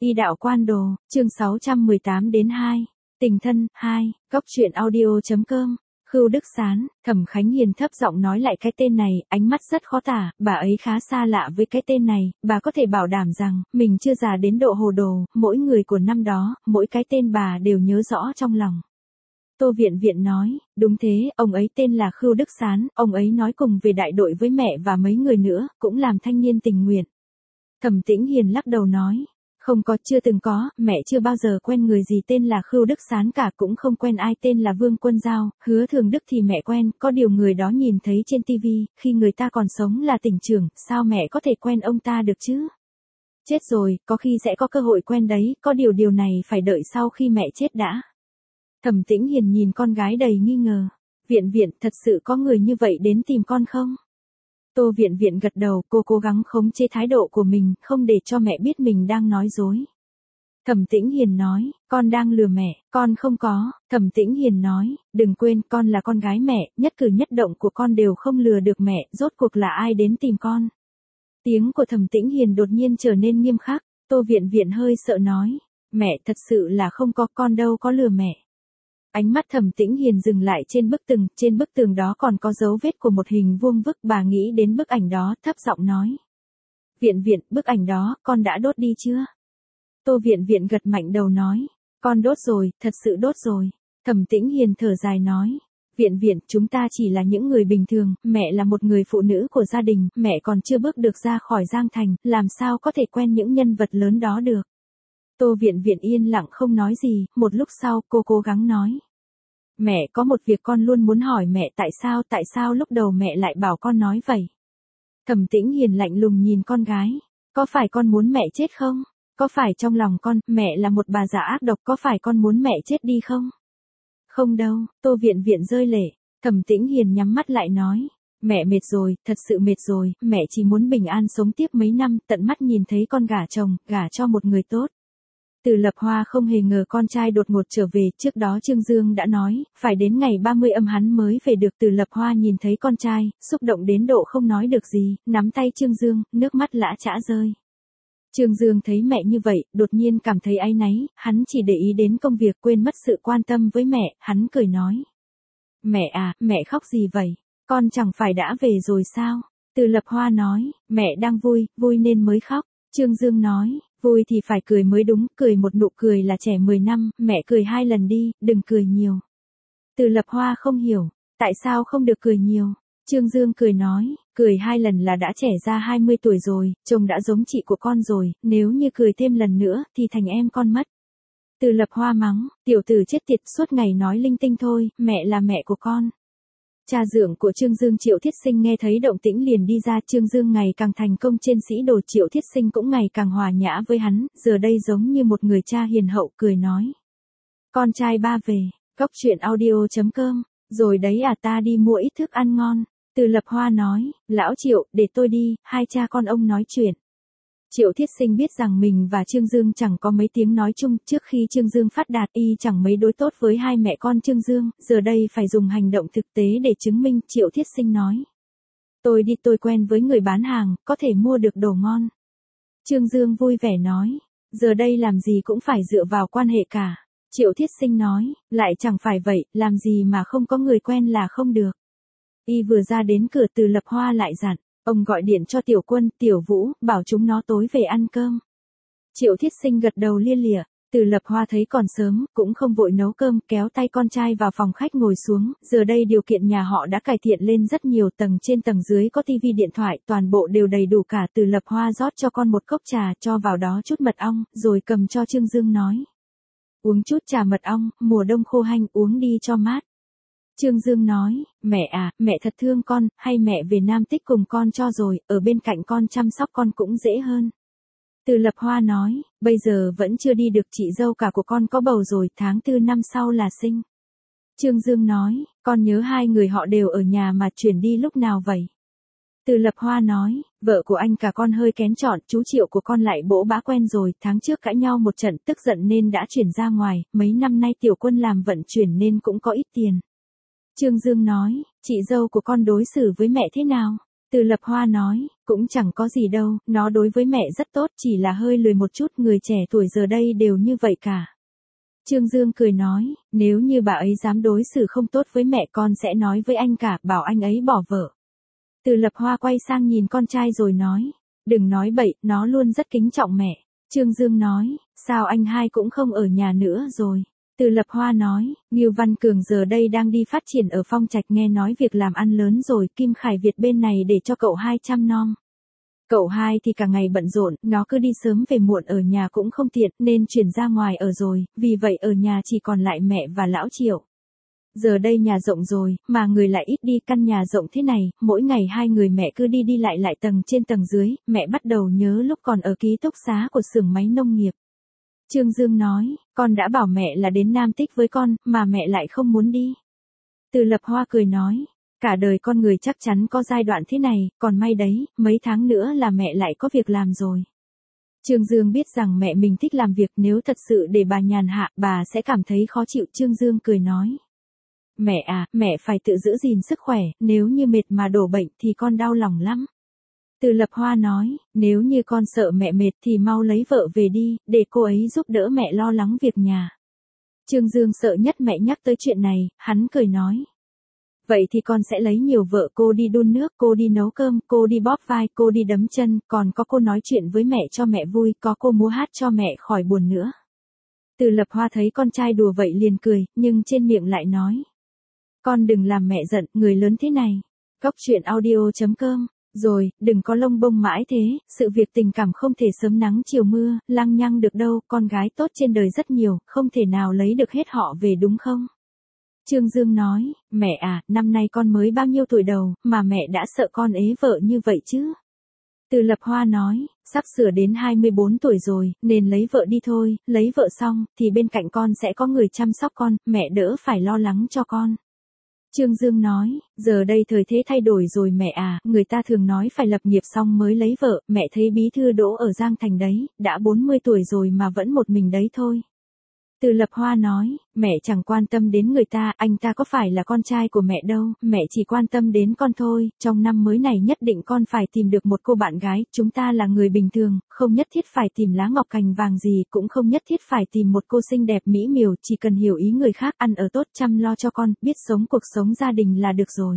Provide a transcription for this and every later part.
Y đạo quan đồ, chương 618 đến 2. Tình thân, 2, góc truyện audio.com. Khưu Đức Sán, Thẩm Khánh Hiền thấp giọng nói lại cái tên này, ánh mắt rất khó tả, bà ấy khá xa lạ với cái tên này, bà có thể bảo đảm rằng, mình chưa già đến độ hồ đồ, mỗi người của năm đó, mỗi cái tên bà đều nhớ rõ trong lòng. Tô Viện Viện nói, đúng thế, ông ấy tên là Khưu Đức Sán, ông ấy nói cùng về đại đội với mẹ và mấy người nữa, cũng làm thanh niên tình nguyện. Thẩm Tĩnh Hiền lắc đầu nói, không có, chưa từng có, mẹ chưa bao giờ quen người gì tên là Khưu Đức Sán cả, cũng không quen ai tên là Vương Quân Giao, Hứa Thường Đức thì mẹ quen, có điều người đó nhìn thấy trên tivi, khi người ta còn sống là tỉnh trưởng, sao mẹ có thể quen ông ta được chứ? Chết rồi, có khi sẽ có cơ hội quen đấy, có điều này phải đợi sau khi mẹ chết đã. Thẩm Tĩnh Hiền nhìn con gái đầy nghi ngờ, Viện Viện, thật sự có người như vậy đến tìm con không? Tô Viện Viện gật đầu, cô cố gắng khống chế thái độ của mình, không để cho mẹ biết mình đang nói dối. Thẩm Tĩnh Hiền nói, con đang lừa mẹ, con không có. Thẩm Tĩnh Hiền nói, đừng quên, con là con gái mẹ, nhất cử nhất động của con đều không lừa được mẹ, rốt cuộc là ai đến tìm con? Tiếng của Thẩm Tĩnh Hiền đột nhiên trở nên nghiêm khắc, Tô Viện Viện hơi sợ nói, mẹ thật sự là không có, con đâu có lừa mẹ. Ánh mắt Thẩm Tĩnh Hiền dừng lại trên bức tường đó còn có dấu vết của một hình vuông vức, bà nghĩ đến bức ảnh đó, thấp giọng nói. Viện Viện, bức ảnh đó, con đã đốt đi chưa? Tô Viện Viện gật mạnh đầu nói, con đốt rồi, thật sự đốt rồi. Thẩm Tĩnh Hiền thở dài nói, Viện Viện, chúng ta chỉ là những người bình thường, mẹ là một người phụ nữ của gia đình, mẹ còn chưa bước được ra khỏi Giang Thành, làm sao có thể quen những nhân vật lớn đó được. Tô Viện Viện yên lặng không nói gì, một lúc sau cô cố gắng nói. Mẹ có một việc con luôn muốn hỏi mẹ, tại sao lúc đầu mẹ lại bảo con nói vậy? Thẩm Tĩnh Hiền lạnh lùng nhìn con gái, có phải con muốn mẹ chết không? Có phải trong lòng con, mẹ là một bà già ác độc, có phải con muốn mẹ chết đi không? Không đâu, Tô Viện Viện rơi lệ, Thẩm Tĩnh Hiền nhắm mắt lại nói. Mẹ mệt rồi, thật sự mệt rồi, mẹ chỉ muốn bình an sống tiếp mấy năm, tận mắt nhìn thấy con gả chồng, gả cho một người tốt. Từ Lập Hoa không hề ngờ con trai đột ngột trở về, trước đó Trương Dương đã nói, phải đến ngày 30 âm hắn mới về được. Từ Lập Hoa nhìn thấy con trai, xúc động đến độ không nói được gì, nắm tay Trương Dương, nước mắt lã chã rơi. Trương Dương thấy mẹ như vậy, đột nhiên cảm thấy áy náy, hắn chỉ để ý đến công việc quên mất sự quan tâm với mẹ, hắn cười nói. Mẹ à, mẹ khóc gì vậy? Con chẳng phải đã về rồi sao? Từ Lập Hoa nói, mẹ đang vui nên mới khóc. Trương Dương nói, vui thì phải cười mới đúng, cười một nụ cười là trẻ 10 năm, mẹ cười 2 lần đi, đừng cười nhiều. Từ Lập Hoa không hiểu, tại sao không được cười nhiều? Trương Dương cười nói, cười 2 lần là đã trẻ ra 20 tuổi rồi, chồng đã giống chị của con rồi, nếu như cười thêm lần nữa, thì thành em con mất. Từ Lập Hoa mắng, tiểu tử chết tiệt, suốt ngày nói linh tinh thôi, mẹ là mẹ của con. Cha dượng của Trương Dương Triệu Thiết Sinh nghe thấy động tĩnh liền đi ra, Trương Dương ngày càng thành công trên sĩ đồ, Triệu Thiết Sinh cũng ngày càng hòa nhã với hắn, giờ đây giống như một người cha hiền hậu, cười nói. Con trai ba về, góc truyện audio.com, rồi đấy à, ta đi mua ít thức ăn ngon. Từ Lập Hoa nói, lão Triệu, để tôi đi, hai cha con ông nói chuyện. Triệu Thiết Sinh biết rằng mình và Trương Dương chẳng có mấy tiếng nói chung, trước khi Trương Dương phát đạt y chẳng mấy đối tốt với hai mẹ con Trương Dương, giờ đây phải dùng hành động thực tế để chứng minh. Triệu Thiết Sinh nói. Tôi quen với người bán hàng, có thể mua được đồ ngon. Trương Dương vui vẻ nói, giờ đây làm gì cũng phải dựa vào quan hệ cả. Triệu Thiết Sinh nói, lại chẳng phải vậy, làm gì mà không có người quen là không được. Y vừa ra đến cửa, Từ Lập Hoa lại dặn. Ông gọi điện cho Tiểu Quân, Tiểu Vũ, bảo chúng nó tối về ăn cơm. Triệu Thiết Sinh gật đầu lia lịa. Từ Lập Hoa thấy còn sớm, cũng không vội nấu cơm, kéo tay con trai vào phòng khách ngồi xuống. Giờ đây điều kiện nhà họ đã cải thiện lên rất nhiều, tầng trên tầng dưới có tivi điện thoại, toàn bộ đều đầy đủ cả. Từ Lập Hoa rót cho con một cốc trà, cho vào đó chút mật ong, rồi cầm cho Trương Dương nói. Uống chút trà mật ong, mùa đông khô hanh, uống đi cho mát. Trương Dương nói, mẹ à, mẹ thật thương con, hay mẹ về Nam Tích cùng con cho rồi, ở bên cạnh con chăm sóc con cũng dễ hơn. Từ Lập Hoa nói, bây giờ vẫn chưa đi được, chị dâu cả của con có bầu rồi, tháng 4 năm sau là sinh. Trương Dương nói, con nhớ hai người họ đều ở nhà mà chuyển đi lúc nào vậy? Từ Lập Hoa nói, vợ của anh cả con hơi kén chọn, chú Triệu của con lại bỗ bã quen rồi, tháng trước cãi nhau một trận, tức giận nên đã chuyển ra ngoài, mấy năm nay Tiểu Quân làm vận chuyển nên cũng có ít tiền. Trương Dương nói, chị dâu của con đối xử với mẹ thế nào? Từ Lập Hoa nói, cũng chẳng có gì đâu, nó đối với mẹ rất tốt, chỉ là hơi lười một chút, người trẻ tuổi giờ đây đều như vậy cả. Trương Dương cười nói, nếu như bà ấy dám đối xử không tốt với mẹ con sẽ nói với anh cả, bảo anh ấy bỏ vợ. Từ Lập Hoa quay sang nhìn con trai rồi nói, đừng nói bậy, nó luôn rất kính trọng mẹ. Trương Dương nói, sao anh hai cũng không ở nhà nữa rồi. Từ Lập Hoa nói, Ngưu Văn Cường giờ đây đang đi phát triển ở Phong Trạch, nghe nói việc làm ăn lớn rồi, Kim Khải Việt bên này để cho cậu hai chăm nom. Cậu hai thì cả ngày bận rộn, nó cứ đi sớm về muộn, ở nhà cũng không tiện nên chuyển ra ngoài ở rồi, vì vậy ở nhà chỉ còn lại mẹ và lão Triệu. Giờ đây nhà rộng rồi, mà người lại ít đi, căn nhà rộng thế này, mỗi ngày hai người mẹ cứ đi đi lại lại tầng trên tầng dưới, mẹ bắt đầu nhớ lúc còn ở ký túc xá của xưởng máy nông nghiệp. Trương Dương nói, con đã bảo mẹ là đến Nam Tích với con, mà mẹ lại không muốn đi. Từ Lập Hoa cười nói, cả đời con người chắc chắn có giai đoạn thế này, còn may đấy, mấy tháng nữa là mẹ lại có việc làm rồi. Trương Dương biết rằng mẹ mình thích làm việc, nếu thật sự để bà nhàn hạ, bà sẽ cảm thấy khó chịu. Trương Dương cười nói, mẹ à, mẹ phải tự giữ gìn sức khỏe, nếu như mệt mà đổ bệnh thì con đau lòng lắm. Từ Lập Hoa nói, nếu như con sợ mẹ mệt thì mau lấy vợ về đi, để cô ấy giúp đỡ mẹ lo lắng việc nhà. Trương Dương sợ nhất mẹ nhắc tới chuyện này, hắn cười nói. Vậy thì con sẽ lấy nhiều vợ, cô đi đun nước, cô đi nấu cơm, cô đi bóp vai, cô đi đấm chân, còn có cô nói chuyện với mẹ cho mẹ vui, có cô múa hát cho mẹ khỏi buồn nữa. Từ Lập Hoa thấy con trai đùa vậy liền cười, nhưng trên miệng lại nói. Con đừng làm mẹ giận, người lớn thế này. Cóc truyện audio.com. Rồi, đừng có lông bông mãi thế, sự việc tình cảm không thể sớm nắng chiều mưa, lăng nhăng được đâu, con gái tốt trên đời rất nhiều, không thể nào lấy được hết họ về đúng không? Trương Dương nói, mẹ à, năm nay con mới bao nhiêu tuổi đầu, mà mẹ đã sợ con ế vợ như vậy chứ? Từ Lập Hoa nói, sắp sửa đến 24 tuổi rồi, nên lấy vợ đi thôi, lấy vợ xong, thì bên cạnh con sẽ có người chăm sóc con, mẹ đỡ phải lo lắng cho con. Trương Dương nói, giờ đây thời thế thay đổi rồi mẹ à, người ta thường nói phải lập nghiệp xong mới lấy vợ, mẹ thấy bí thư Đỗ ở Giang Thành đấy, đã 40 tuổi rồi mà vẫn một mình đấy thôi. Từ Lập Hoa nói, mẹ chẳng quan tâm đến người ta, anh ta có phải là con trai của mẹ đâu, mẹ chỉ quan tâm đến con thôi, trong năm mới này nhất định con phải tìm được một cô bạn gái, chúng ta là người bình thường, không nhất thiết phải tìm lá ngọc cành vàng gì, cũng không nhất thiết phải tìm một cô xinh đẹp mỹ miều, chỉ cần hiểu ý người khác, ăn ở tốt, chăm lo cho con, biết sống cuộc sống gia đình là được rồi.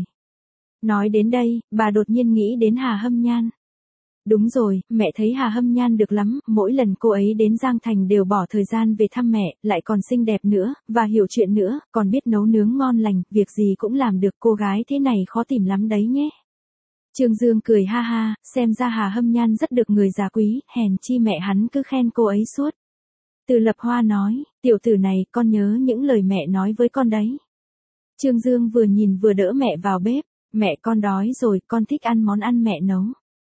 Nói đến đây, bà đột nhiên nghĩ đến Hà Hâm Nhan. Đúng rồi, mẹ thấy Hà Hâm Nhan được lắm, mỗi lần cô ấy đến Giang Thành đều bỏ thời gian về thăm mẹ, lại còn xinh đẹp nữa, và hiểu chuyện nữa, còn biết nấu nướng ngon lành, việc gì cũng làm được, cô gái thế này khó tìm lắm đấy nhé. Trương Dương cười ha ha, xem ra Hà Hâm Nhan rất được người già quý, hèn chi mẹ hắn cứ khen cô ấy suốt. Từ Lập Hoa nói, tiểu tử này, con nhớ những lời mẹ nói với con đấy. Trương Dương vừa nhìn vừa đỡ mẹ vào bếp, mẹ con đói rồi, con thích ăn món ăn mẹ nấu.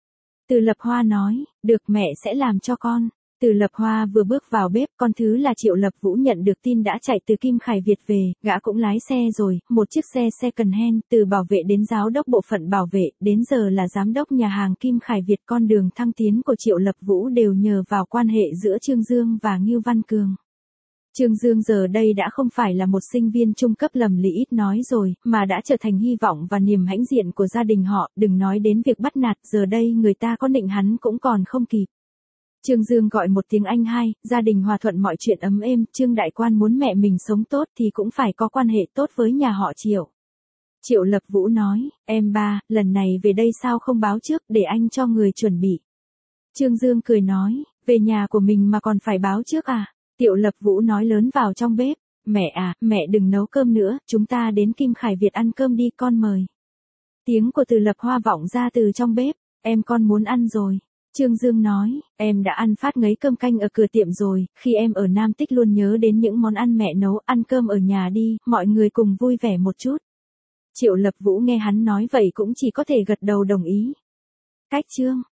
Từ Lập Hoa nói, được mẹ sẽ làm cho con. Từ Lập Hoa vừa bước vào bếp, con thứ là Triệu Lập Vũ nhận được tin đã chạy từ Kim Khải Việt về, gã cũng lái xe rồi, một chiếc xe second hand, từ bảo vệ đến giáo đốc bộ phận bảo vệ, đến giờ là giám đốc nhà hàng Kim Khải Việt. Con đường thăng tiến của Triệu Lập Vũ đều nhờ vào quan hệ giữa Trương Dương và Ngưu Văn Cường. Trương Dương giờ đây đã không phải là một sinh viên trung cấp lầm lĩ ít nói rồi, mà đã trở thành hy vọng và niềm hãnh diện của gia đình họ, đừng nói đến việc bắt nạt, giờ đây người ta có nịnh hắn cũng còn không kịp. Trương Dương gọi một tiếng anh hai, gia đình hòa thuận mọi chuyện ấm êm, Trương Đại Quan muốn mẹ mình sống tốt thì cũng phải có quan hệ tốt với nhà họ Triệu. Triệu Lập Vũ nói, em ba, lần này về đây sao không báo trước, để anh cho người chuẩn bị. Trương Dương cười nói, về nhà của mình mà còn phải báo trước à? Triệu Lập Vũ nói lớn vào trong bếp, mẹ à, mẹ đừng nấu cơm nữa, chúng ta đến Kim Khải Việt ăn cơm đi, con mời. Tiếng của Từ Lập Hoa vọng ra từ trong bếp, em con muốn ăn rồi. Trương Dương nói, em đã ăn phát ngấy cơm canh ở cửa tiệm rồi, khi em ở Nam Tích luôn nhớ đến những món ăn mẹ nấu, ăn cơm ở nhà đi, mọi người cùng vui vẻ một chút. Triệu Lập Vũ nghe hắn nói vậy cũng chỉ có thể gật đầu đồng ý. Cách chương